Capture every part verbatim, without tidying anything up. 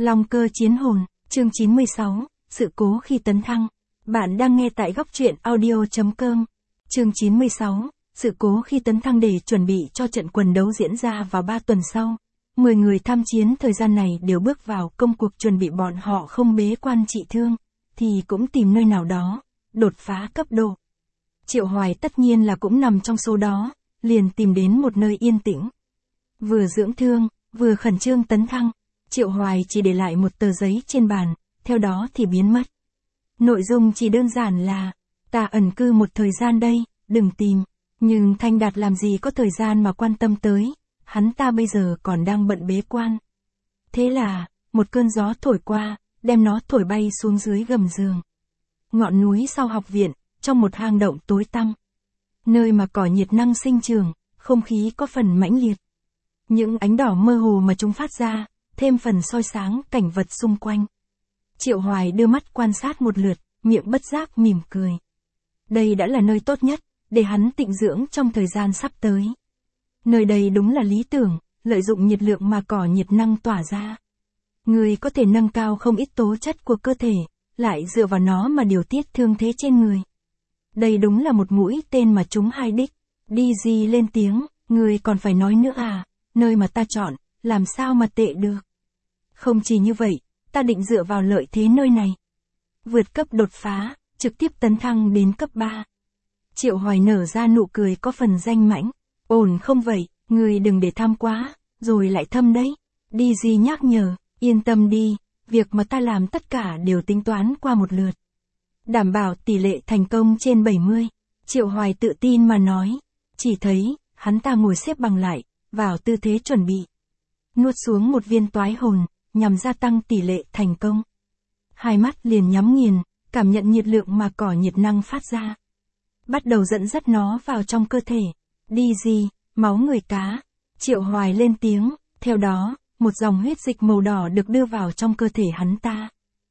Long cơ chiến hồn, chương chín mươi sáu, sự cố khi tấn thăng. Bạn đang nghe tại góc truyện audio chấm com. Chương chín mươi sáu, sự cố khi tấn thăng để chuẩn bị cho trận quần đấu diễn ra vào ba tuần sau. mười người tham chiến thời gian này đều bước vào công cuộc chuẩn bị, bọn họ không bế quan trị thương, thì cũng tìm nơi nào đó, đột phá cấp độ. Triệu Hoài tất nhiên là cũng nằm trong số đó, liền tìm đến một nơi yên tĩnh. Vừa dưỡng thương, vừa khẩn trương tấn thăng, Triệu Hoài chỉ để lại một tờ giấy trên bàn, theo đó thì biến mất. Nội dung chỉ đơn giản là, ta ẩn cư một thời gian đây, đừng tìm, nhưng Thanh Đạt làm gì có thời gian mà quan tâm tới, hắn ta bây giờ còn đang bận bế quan. Thế là, một cơn gió thổi qua, đem nó thổi bay xuống dưới gầm giường. Ngọn núi sau học viện, trong một hang động tối tăm. Nơi mà cỏ nhiệt năng sinh trưởng, không khí có phần mãnh liệt. Những ánh đỏ mơ hồ mà chúng phát ra, thêm phần soi sáng cảnh vật xung quanh. Triệu Hoài đưa mắt quan sát một lượt, miệng bất giác mỉm cười. Đây đã là nơi tốt nhất, để hắn tịnh dưỡng trong thời gian sắp tới. Nơi đây đúng là lý tưởng, lợi dụng nhiệt lượng mà cỏ nhiệt năng tỏa ra. Người có thể nâng cao không ít tố chất của cơ thể, lại dựa vào nó mà điều tiết thương thế trên người. Đây đúng là một mũi tên mà trúng hai đích. Đi gì lên tiếng, người còn phải nói nữa à, nơi mà ta chọn, làm sao mà tệ được. Không chỉ như vậy, ta định dựa vào lợi thế nơi này. Vượt cấp đột phá, trực tiếp tấn thăng đến cấp ba. Triệu Hoài nở ra nụ cười có phần danh mãnh. Ổn không vậy, người đừng để tham quá, rồi lại thâm đấy. Đi gì nhắc nhở, yên tâm đi, việc mà ta làm tất cả đều tính toán qua một lượt. Đảm bảo tỷ lệ thành công trên bảy mươi. Triệu Hoài tự tin mà nói. Chỉ thấy, hắn ta ngồi xếp bằng lại, vào tư thế chuẩn bị. Nuốt xuống một viên toái hồn, nhằm gia tăng tỷ lệ thành công. Hai mắt liền nhắm nghiền, cảm nhận nhiệt lượng mà cỏ nhiệt năng phát ra. Bắt đầu dẫn dắt nó vào trong cơ thể. Đi gì, máu người cá. Triệu Hoài lên tiếng, theo đó, một dòng huyết dịch màu đỏ được đưa vào trong cơ thể hắn ta.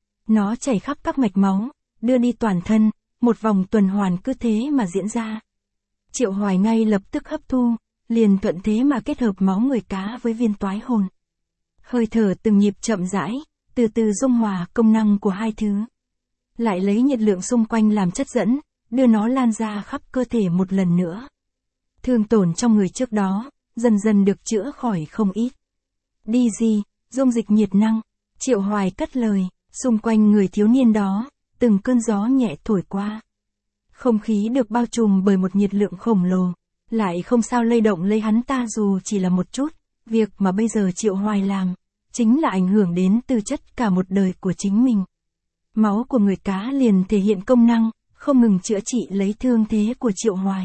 Nó chảy khắp các mạch máu, đưa đi toàn thân, một vòng tuần hoàn cứ thế mà diễn ra. Triệu Hoài ngay lập tức hấp thu, liền thuận thế mà kết hợp máu người cá với viên toái hồn. Hơi thở từng nhịp chậm rãi, từ từ dung hòa công năng của hai thứ. Lại lấy nhiệt lượng xung quanh làm chất dẫn, đưa nó lan ra khắp cơ thể một lần nữa. Thương tổn trong người trước đó, dần dần được chữa khỏi không ít. Đi gì, dung dịch nhiệt năng, Triệu Hoài cất lời, xung quanh người thiếu niên đó, từng cơn gió nhẹ thổi qua. Không khí được bao trùm bởi một nhiệt lượng khổng lồ, lại không sao lay động lấy hắn ta dù chỉ là một chút. Việc mà bây giờ Triệu Hoài làm, chính là ảnh hưởng đến tư chất cả một đời của chính mình. Máu của người cá liền thể hiện công năng, không ngừng chữa trị lấy thương thế của Triệu Hoài.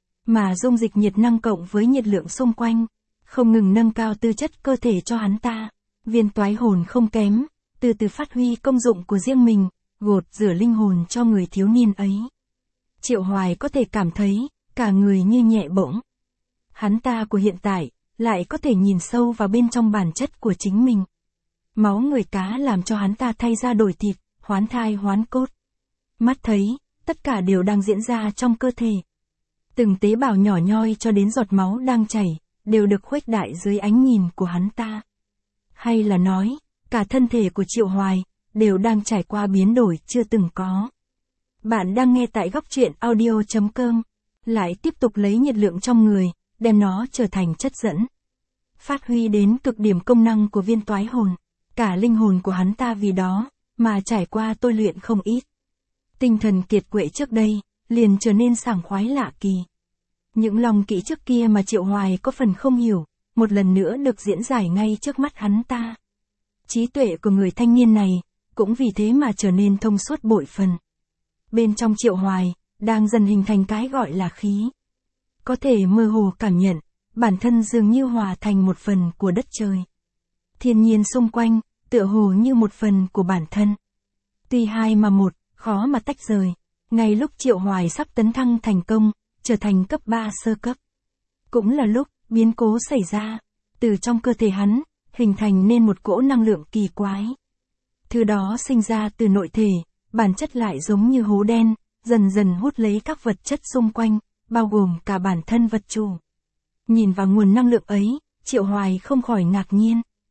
Mà dung dịch nhiệt năng cộng với nhiệt lượng xung quanh, không ngừng nâng cao tư chất cơ thể cho hắn ta. Viên toái hồn không kém, từ từ phát huy công dụng của riêng mình, gột rửa linh hồn cho người thiếu niên ấy. Triệu Hoài có thể cảm thấy, cả người như nhẹ bỗng. Hắn ta của hiện tại, lại có thể nhìn sâu vào bên trong bản chất của chính mình. Máu người cá làm cho hắn ta thay da đổi thịt, hoán thai hoán cốt. Mắt thấy, tất cả đều đang diễn ra trong cơ thể. Từng tế bào nhỏ nhoi cho đến giọt máu đang chảy, đều được khuếch đại dưới ánh nhìn của hắn ta. Hay là nói, cả thân thể của Triệu Hoài, đều đang trải qua biến đổi chưa từng có. Bạn đang nghe tại góc truyện audio chấm com, lại tiếp tục lấy nhiệt lượng trong người, đem nó trở thành chất dẫn. Phát huy đến cực điểm công năng của viên toái hồn, cả linh hồn của hắn ta vì đó, mà trải qua tôi luyện không ít. Tinh thần kiệt quệ trước đây, liền trở nên sảng khoái lạ kỳ. Những lòng kỹ trước kia mà Triệu Hoài có phần không hiểu, một lần nữa được diễn giải ngay trước mắt hắn ta. Trí tuệ của người thanh niên này, cũng vì thế mà trở nên thông suốt bội phần. Bên trong Triệu Hoài, đang dần hình thành cái gọi là khí. Có thể mơ hồ cảm nhận, bản thân dường như hòa thành một phần của đất trời. Thiên nhiên xung quanh, tựa hồ như một phần của bản thân. Tuy hai mà một, khó mà tách rời. Ngay lúc Triệu Hoài sắp tấn thăng thành công, trở thành cấp ba sơ cấp. Cũng là lúc, biến cố xảy ra. Từ trong cơ thể hắn, hình thành nên một cỗ năng lượng kỳ quái. Thứ đó sinh ra từ nội thể, bản chất lại giống như hố đen, dần dần hút lấy các vật chất xung quanh, bao gồm cả bản thân vật chủ. Nhìn vào nguồn năng lượng ấy, Triệu Hoài không khỏi ngạc nhiên.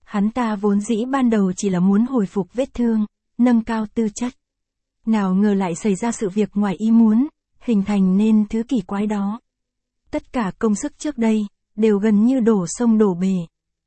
Hắn ta vốn dĩ ban đầu chỉ là muốn hồi phục vết thương, nâng cao tư chất. Nào ngờ lại xảy ra sự việc ngoài ý muốn, hình thành nên thứ kỳ quái đó. Tất cả công sức trước đây, đều gần như đổ sông đổ bể.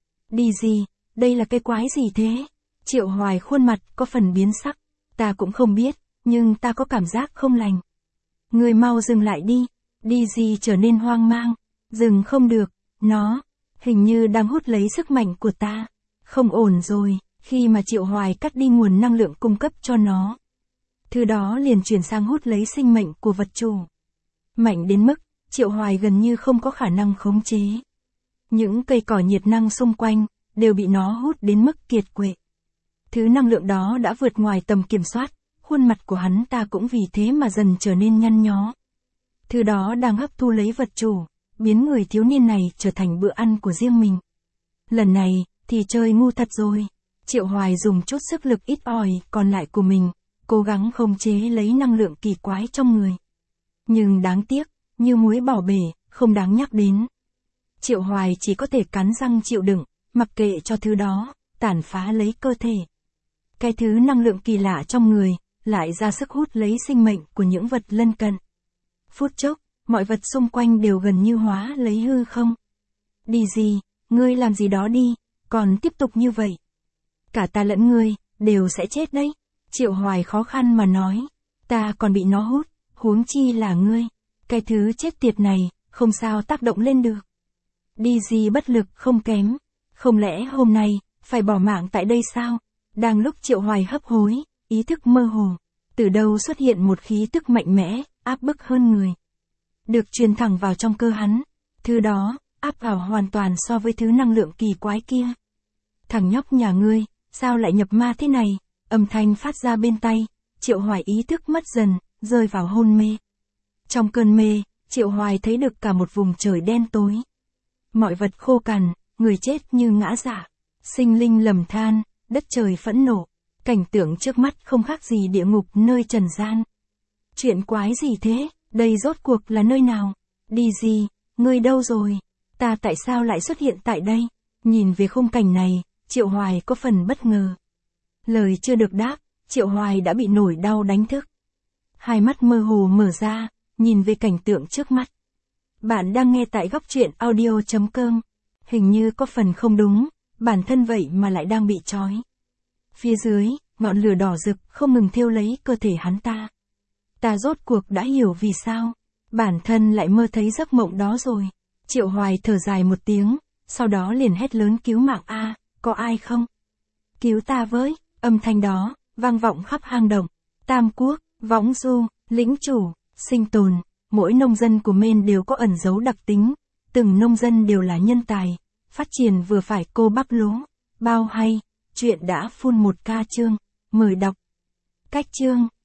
Đi gì, đây là cái quái gì thế? Triệu Hoài khuôn mặt có phần biến sắc. Ta cũng không biết, nhưng ta có cảm giác không lành. Người mau dừng lại đi. Đi gì trở nên hoang mang. Dừng không được, nó, hình như đang hút lấy sức mạnh của ta. Không ổn rồi, khi mà Triệu Hoài cắt đi nguồn năng lượng cung cấp cho nó. Thứ đó liền chuyển sang hút lấy sinh mệnh của vật chủ. Mạnh đến mức, Triệu Hoài gần như không có khả năng khống chế. Những cây cỏ nhiệt năng xung quanh, đều bị nó hút đến mức kiệt quệ. Thứ năng lượng đó đã vượt ngoài tầm kiểm soát, khuôn mặt của hắn ta cũng vì thế mà dần trở nên nhăn nhó. Thứ đó đang hấp thu lấy vật chủ, biến người thiếu niên này trở thành bữa ăn của riêng mình. Lần này, thì chơi ngu thật rồi. Triệu Hoài dùng chút sức lực ít ỏi còn lại của mình, cố gắng khống chế lấy năng lượng kỳ quái trong người. Nhưng đáng tiếc, như muối bỏ bể, không đáng nhắc đến. Triệu Hoài chỉ có thể cắn răng chịu đựng, mặc kệ cho thứ đó, tàn phá lấy cơ thể. Cái thứ năng lượng kỳ lạ trong người, lại ra sức hút lấy sinh mệnh của những vật lân cận. Phút chốc, mọi vật xung quanh đều gần như hóa lấy hư không. Đi gì, ngươi làm gì đó đi, còn tiếp tục như vậy. Cả ta lẫn ngươi, đều sẽ chết đấy. Triệu Hoài khó khăn mà nói, ta còn bị nó hút, huống chi là ngươi. Cái thứ chết tiệt này, không sao tác động lên được. Đi gì bất lực không kém. Không lẽ hôm nay, phải bỏ mạng tại đây sao? Đang lúc Triệu Hoài hấp hối, ý thức mơ hồ. Từ đâu xuất hiện một khí tức mạnh mẽ, áp bức hơn người. Được truyền thẳng vào trong cơ hắn. Thứ đó, áp vào hoàn toàn so với thứ năng lượng kỳ quái kia. Thằng nhóc nhà ngươi, sao lại nhập ma thế này? Âm thanh phát ra bên tai. Triệu Hoài ý thức mất dần, rơi vào hôn mê. Trong cơn mê, Triệu Hoài thấy được cả một vùng trời đen tối. Mọi vật khô cằn, người chết như ngã rạ. Sinh linh lầm than, đất trời phẫn nộ. Cảnh tượng trước mắt không khác gì địa ngục nơi trần gian. Chuyện quái gì thế? Đây rốt cuộc là nơi nào? Đi gì? Ngươi đâu rồi? Ta tại sao lại xuất hiện tại đây? Nhìn về khung cảnh này, Triệu Hoài có phần bất ngờ. Lời chưa được đáp, Triệu Hoài đã bị nổi đau đánh thức. Hai mắt mơ hồ mở ra, nhìn về cảnh tượng trước mắt. Bạn đang nghe tại góc truyện audio chấm com. Hình như có phần không đúng, bản thân vậy mà lại đang bị trói. Phía dưới, ngọn lửa đỏ rực không ngừng thiêu lấy cơ thể hắn ta. Ta rốt cuộc đã hiểu vì sao, bản thân lại mơ thấy giấc mộng đó rồi. Triệu Hoài thở dài một tiếng, sau đó liền hét lớn cứu mạng a, có ai không? Cứu ta với, âm thanh đó, vang vọng khắp hang động. Tam Quốc, Võng Du, Lĩnh Chủ, Sinh Tồn, mỗi nông dân của Maine đều có ẩn dấu đặc tính. Từng nông dân đều là nhân tài, phát triển vừa phải cô bắp lúa. Bao hay, chuyện đã full một ca chương, mời đọc. Cách chương.